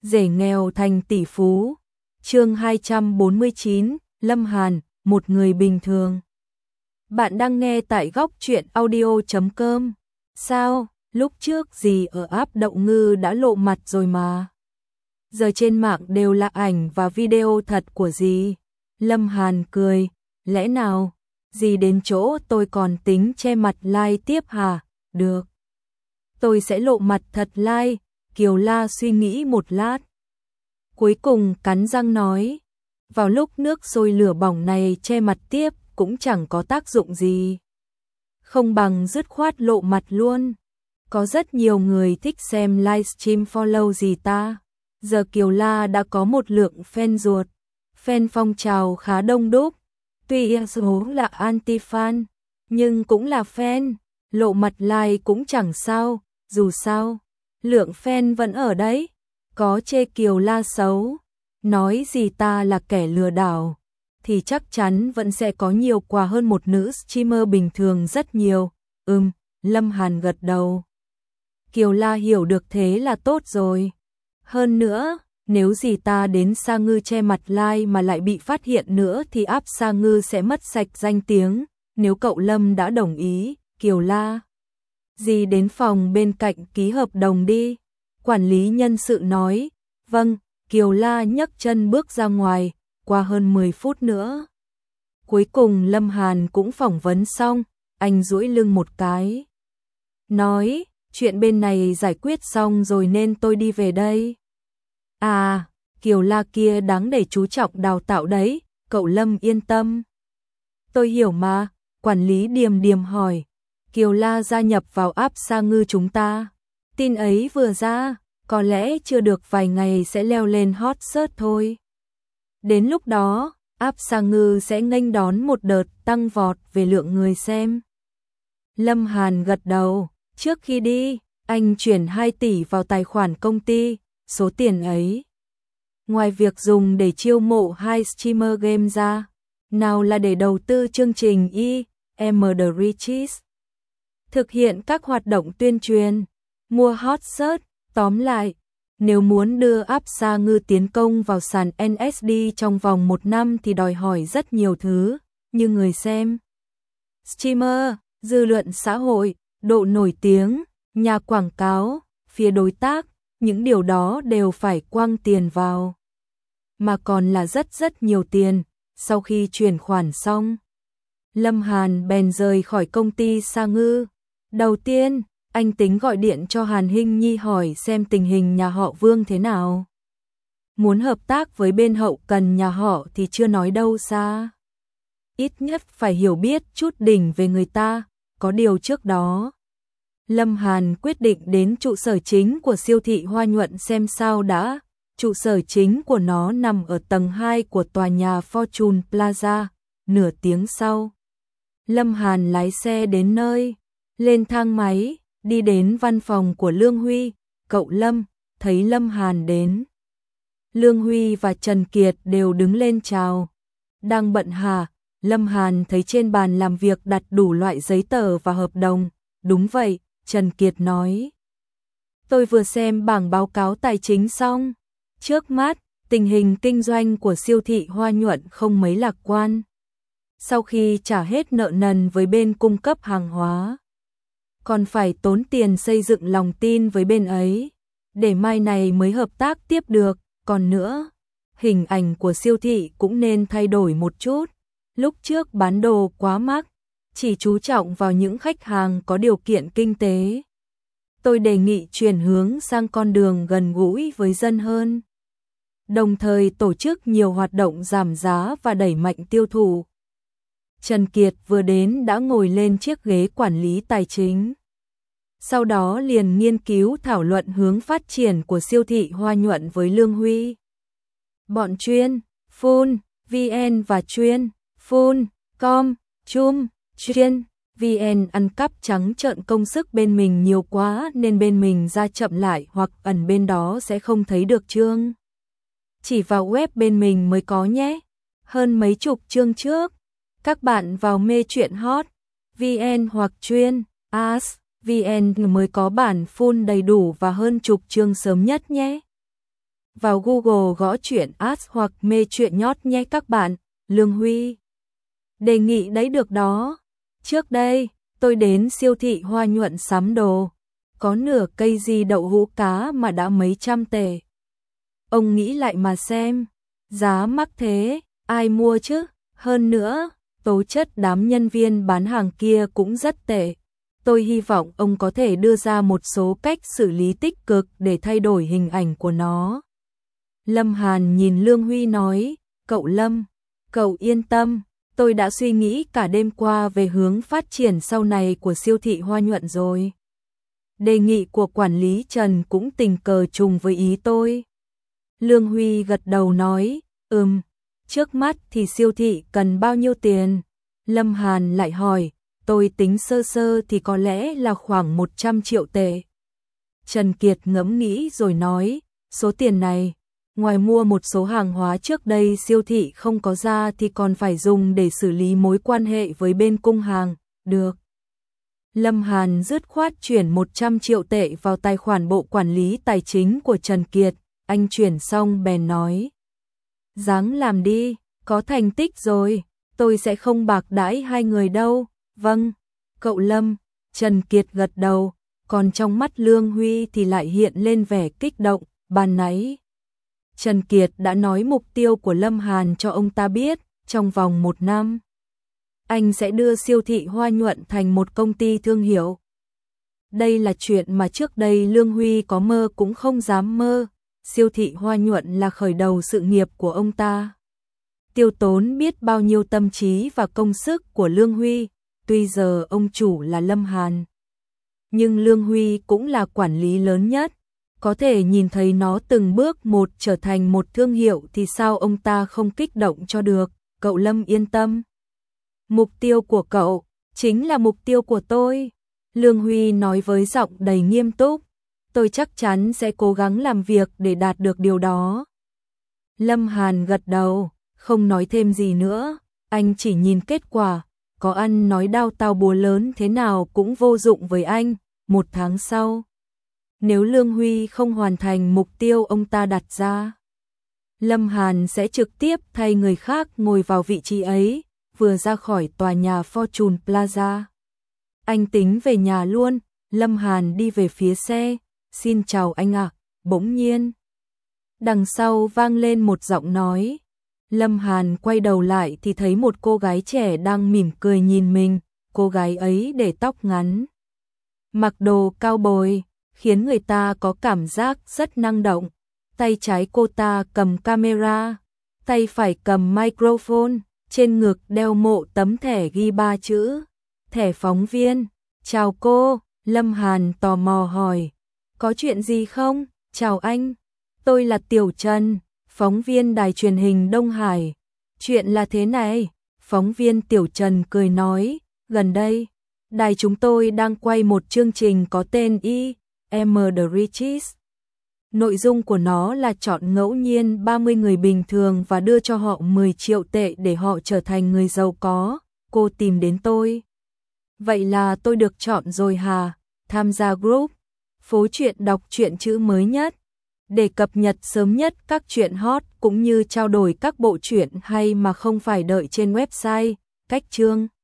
Rể nghèo thành tỷ phú. Chương 249, Lâm Hàn, một người bình thường. Bạn đang nghe tại góc truyện audio.com. Sao, lúc trước gì ở app Đậu Ngư đã lộ mặt rồi mà. Giờ trên mạng đều là ảnh và video thật của dì. Lâm Hàn cười, lẽ nào, dì đến chỗ tôi còn tính che mặt live tiếp hả? Được. Tôi sẽ lộ mặt thật live. Kiều La suy nghĩ một lát. Cuối cùng cắn răng nói, vào lúc nước sôi lửa bỏng này che mặt tiếp cũng chẳng có tác dụng gì. Không bằng dứt khoát lộ mặt luôn. Có rất nhiều người thích xem livestream follow gì ta. Giờ Kiều La đã có một lượng fan ruột. Fan phong trào khá đông đúc. Tuy số là anti-fan, nhưng cũng là fan. Lộ mặt live cũng chẳng sao, dù sao. Lượng fan vẫn ở đấy. Có chê Kiều La xấu, nói gì ta là kẻ lừa đảo, thì chắc chắn vẫn sẽ có nhiều quà hơn một nữ streamer bình thường rất nhiều. Lâm Hàn gật đầu. Kiều La hiểu được thế là tốt rồi. Hơn nữa, nếu gì ta đến Sa Ngư che mặt live mà lại bị phát hiện nữa thì app Sa Ngư sẽ mất sạch danh tiếng. Nếu cậu Lâm đã đồng ý, Kiều La, dì đến phòng bên cạnh ký hợp đồng đi. Quản lý nhân sự nói, vâng. Kiều La nhấc chân bước ra ngoài. Qua hơn 10 phút nữa, cuối cùng Lâm Hàn cũng phỏng vấn xong. Anh duỗi lưng một cái, nói, chuyện bên này giải quyết xong rồi nên tôi đi về đây. À, Kiều La kia đáng để chú trọng đào tạo đấy, cậu Lâm yên tâm. Tôi hiểu mà. Quản lý Điềm Điềm hỏi. Kiều La gia nhập vào app Sa Ngư chúng ta. Tin ấy vừa ra, có lẽ chưa được vài ngày sẽ leo lên hot search thôi. Đến lúc đó, app Sa Ngư sẽ nghênh đón một đợt tăng vọt về lượng người xem. Lâm Hàn gật đầu. Trước khi đi, anh chuyển 2 tỷ vào tài khoản công ty. Số tiền ấy, ngoài việc dùng để chiêu mộ 2 streamer game ra, nào là để đầu tư chương trình I.Am The Riches, thực hiện các hoạt động tuyên truyền, mua hot search. Tóm lại, nếu muốn đưa app Sa Ngư tiến công vào sàn NSD trong vòng 1 năm thì đòi hỏi rất nhiều thứ, như người xem, streamer, dư luận xã hội, độ nổi tiếng, nhà quảng cáo, phía đối tác, những điều đó đều phải quăng tiền vào. Mà còn là rất nhiều tiền. Sau khi chuyển khoản xong, Lâm Hàn bèn rời khỏi công ty Sa Ngư. Đầu tiên, anh tính gọi điện cho Hàn Hinh Nhi hỏi xem tình hình nhà họ Vương thế nào. Muốn hợp tác với bên hậu cần nhà họ thì chưa nói đâu xa. Ít nhất phải hiểu biết chút đỉnh về người ta. Có điều trước đó, Lâm Hàn quyết định đến trụ sở chính của siêu thị Hoa Nhuận xem sao đã. Trụ sở chính của nó nằm ở tầng 2 của tòa nhà Fortune Plaza. Nửa tiếng sau, Lâm Hàn lái xe đến nơi, lên thang máy, đi đến văn phòng của Lương Huy. Cậu Lâm, thấy Lâm Hàn đến, Lương Huy và Trần Kiệt đều đứng lên chào. Đang bận hả? Lâm Hàn thấy trên bàn làm việc đặt đủ loại giấy tờ và hợp đồng. Đúng vậy, Trần Kiệt nói. Tôi vừa xem bảng báo cáo tài chính xong. Trước mắt, tình hình kinh doanh của siêu thị Hoa Nhuận không mấy lạc quan. Sau khi trả hết nợ nần với bên cung cấp hàng hóa, còn phải tốn tiền xây dựng lòng tin với bên ấy, để mai này mới hợp tác tiếp được. Còn nữa, hình ảnh của siêu thị cũng nên thay đổi một chút. Lúc trước bán đồ quá mắc, chỉ chú trọng vào những khách hàng có điều kiện kinh tế. Tôi đề nghị chuyển hướng sang con đường gần gũi với dân hơn, đồng thời tổ chức nhiều hoạt động giảm giá và đẩy mạnh tiêu thụ. Trần Kiệt vừa đến đã ngồi lên chiếc ghế quản lý tài chính. Sau đó liền nghiên cứu thảo luận hướng phát triển của siêu thị Hoa Nhuận với Lương Huy. Bọn chuyên, Phun, VN và chuyên, Phun, Com, Chum, chuyên, VN ăn cắp trắng trợn công sức bên mình nhiều quá nên bên mình ra chậm lại hoặc ẩn bên đó sẽ không thấy được chương. Chỉ vào web bên mình mới có nhé. Hơn mấy chục chương trước. Các bạn vào mê truyện hot, VN hoặc chuyên, As, VN mới có bản full đầy đủ và hơn chục chương sớm nhất nhé. Vào Google gõ truyện ads hoặc mê truyện nhót nhé các bạn. Lương Huy đề nghị đấy được đó. Trước đây, tôi đến siêu thị Hoa Nhuận sắm đồ. Có nửa cây gì đậu hũ cá mà đã mấy trăm tệ. Ông nghĩ lại mà xem. Giá mắc thế, ai mua chứ? Hơn nữa, tố chất đám nhân viên bán hàng kia cũng rất tệ. Tôi hy vọng ông có thể đưa ra một số cách xử lý tích cực để thay đổi hình ảnh của nó. Lâm Hàn nhìn Lương Huy nói, cậu Lâm, cậu yên tâm, tôi đã suy nghĩ cả đêm qua về hướng phát triển sau này của siêu thị Hoa Nhuận rồi. Đề nghị của quản lý Trần cũng tình cờ trùng với ý tôi. Lương Huy gật đầu nói, trước mắt thì siêu thị cần bao nhiêu tiền? Lâm Hàn lại hỏi, tôi tính sơ sơ thì có lẽ là khoảng 100 triệu tệ. Trần Kiệt ngẫm nghĩ rồi nói, số tiền này, ngoài mua một số hàng hóa trước đây siêu thị không có ra thì còn phải dùng để xử lý mối quan hệ với bên cung hàng, được. Lâm Hàn dứt khoát chuyển 100 triệu tệ vào tài khoản bộ quản lý tài chính của Trần Kiệt, anh chuyển xong bèn nói. Ráng làm đi, có thành tích rồi, tôi sẽ không bạc đãi hai người đâu. Vâng, cậu Lâm, Trần Kiệt gật đầu, còn trong mắt Lương Huy thì lại hiện lên vẻ kích động, ban nãy. Trần Kiệt đã nói mục tiêu của Lâm Hàn cho ông ta biết, trong vòng 1 năm. Anh sẽ đưa siêu thị Hoa Nhuận thành một công ty thương hiệu. Đây là chuyện mà trước đây Lương Huy có mơ cũng không dám mơ, siêu thị Hoa Nhuận là khởi đầu sự nghiệp của ông ta. Tiêu tốn biết bao nhiêu tâm trí và công sức của Lương Huy, tuy giờ ông chủ là Lâm Hàn. Nhưng Lương Huy cũng là quản lý lớn nhất, có thể nhìn thấy nó từng bước một trở thành một thương hiệu thì sao ông ta không kích động cho được, cậu Lâm yên tâm. Mục tiêu của cậu, chính là mục tiêu của tôi. Lương Huy nói với giọng đầy nghiêm túc, tôi chắc chắn sẽ cố gắng làm việc để đạt được điều đó. Lâm Hàn gật đầu, không nói thêm gì nữa, anh chỉ nhìn kết quả, có ăn nói đao tao búa lớn thế nào cũng vô dụng với anh. 1 tháng sau, nếu Lương Huy không hoàn thành mục tiêu ông ta đặt ra, Lâm Hàn sẽ trực tiếp thay người khác ngồi vào vị trí ấy. Vừa ra khỏi tòa nhà Fortune Plaza, anh tính về nhà luôn. Lâm Hàn đi về phía xe, xin chào anh ạ. Bỗng nhiên, đằng sau vang lên một giọng nói. Lâm Hàn quay đầu lại thì thấy một cô gái trẻ đang mỉm cười nhìn mình. Cô gái ấy để tóc ngắn, mặc đồ cao bồi, khiến người ta có cảm giác rất năng động. Tay trái cô ta cầm camera, tay phải cầm microphone, trên ngực đeo mộ tấm thẻ ghi 3 chữ, thẻ phóng viên. Chào cô, Lâm Hàn tò mò hỏi, có chuyện gì không? Chào anh, tôi là Tiểu Trần, phóng viên đài truyền hình Đông Hải. Chuyện là thế này, phóng viên Tiểu Trần cười nói, gần đây, đài chúng tôi đang quay một chương trình có tên I.M. The Riches. Nội dung của nó là chọn ngẫu nhiên 30 người bình thường và đưa cho họ 10 triệu tệ để họ trở thành người giàu có. Cô tìm đến tôi. Vậy là tôi được chọn rồi hả? Tham gia group Phố Truyện đọc truyện chữ mới nhất, để cập nhật sớm nhất các truyện hot cũng như trao đổi các bộ truyện hay mà không phải đợi trên website. Cách chương